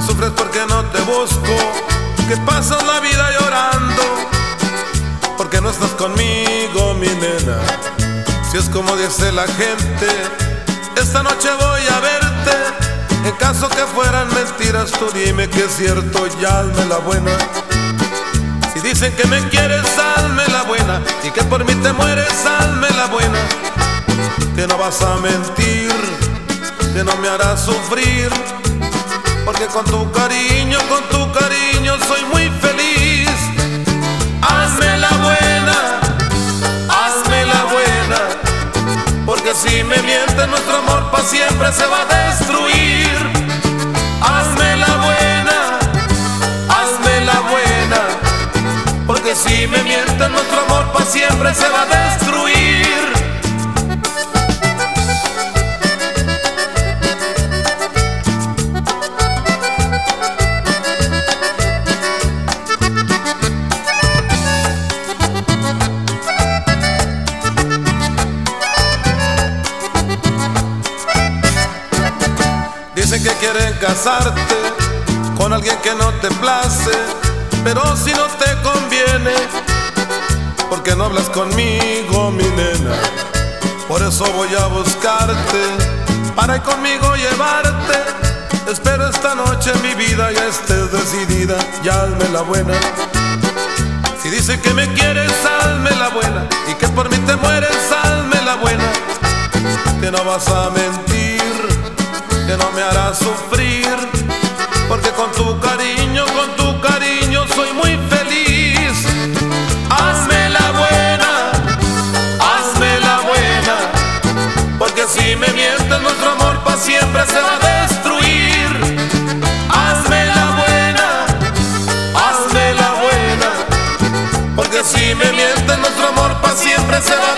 Sufres porque no te busco, que pasas la vida llorando porque no estás conmigo, mi nena. Si es como dice la gente, esta noche voy a verte. En caso que fueran mentiras, tú dime que es cierto y hazme la buena. Si dicen que me quieres, hazme la buena, y que por mí te mueres, hazme la buena. Que no vas a mentir, que no me harás sufrir, porque con tu cariño soy muy feliz. Hazme la buena, porque si me mientes nuestro amor pa' siempre se va a destruir. Hazme la buena, porque si me mientes nuestro amor pa' siempre se va a destruir. Dicen que quieren casarte con alguien que no te place, pero si no te conviene, ¿por qué no hablas conmigo, mi nena? Por eso voy a buscarte, para ir conmigo llevarte. Espero esta noche mi vida ya estés decidida, y hazme la buena. Si dicen que me quieres, hazme la buena, y que por mí te mueres, hazme la buena. Que no vas a mentir, que no me harás sufrir, porque con tu cariño soy muy feliz. Hazme la buena, porque si me mientes nuestro amor pa' siempre se va a destruir. Hazme la buena, porque si me mientes nuestro amor pa' siempre se va a destruir.